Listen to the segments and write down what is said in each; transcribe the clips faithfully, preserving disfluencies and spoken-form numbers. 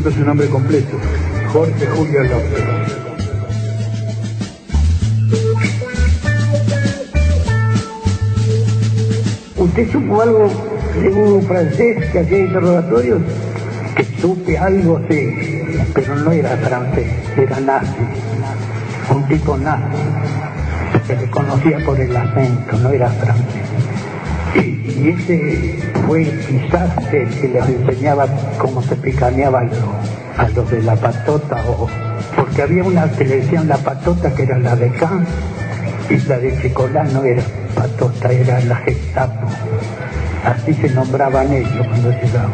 pregunto su nombre completo. Jorge Julio López. ¿Usted supo algo de un francés que hacía interrogatorios? Que supe algo, sí, pero no era francés, era nazi, un tipo nazi. Se le conocía por el acento, no era francés. Y, y ese fue quizás el que les enseñaba cómo se picaneaba a los, a los de la patota, o, porque había una que le decían la patota que era la de Can, y la de Chicolá no era patota, era la Gestapo. Así se nombraban ellos cuando llegaban.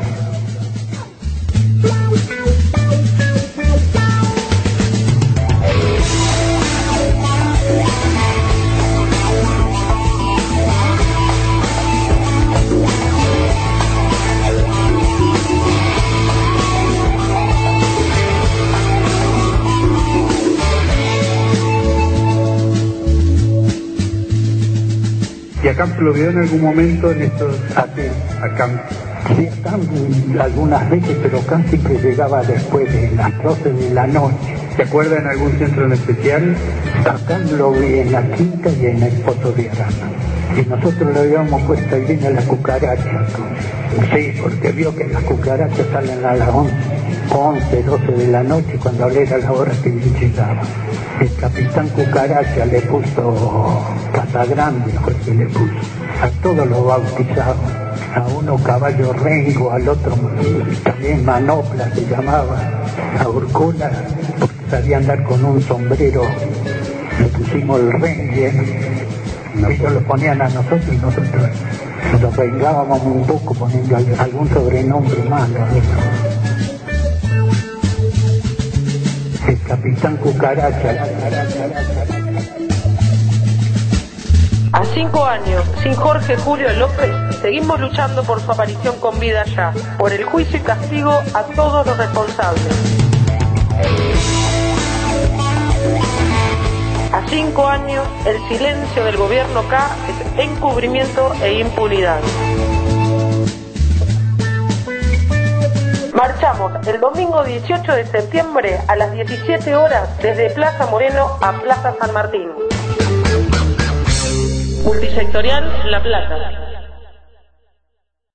¿Y acá lo vio en algún momento en estos Aquí, acá? sí, acá algunas veces, pero acá siempre llegaba después de las doce de la noche. ¿Se acuerda en algún centro en especial? Acá lo vi en la Quinta y en el Pozo de Arana. Y nosotros le habíamos puesto ahí viene la cucaracha. Sí, porque vio que las cucarachas salen a las once, doce de la noche, cuando era la hora que yo llegaba. El capitán Cucaracha le puso Casagrande, fue el que le puso. A todos los bautizados. A uno Caballo Rengo, al otro también Manopla se llamaba. A Urcula, porque sabía andar con un sombrero, le pusimos el Rengue. Ellos lo ponían a nosotros y nosotros nos vengábamos un poco poniendo algún sobrenombre malo. El capitán Cucaracha. A cinco años, sin Jorge Julio López, seguimos luchando por su aparición con vida ya, por el juicio y castigo a todos los responsables. A cinco años, el silencio del gobierno K es encubrimiento e impunidad. Marchamos el domingo dieciocho de septiembre a las diecisiete horas desde Plaza Moreno a Plaza San Martín. Multisectorial La Plata.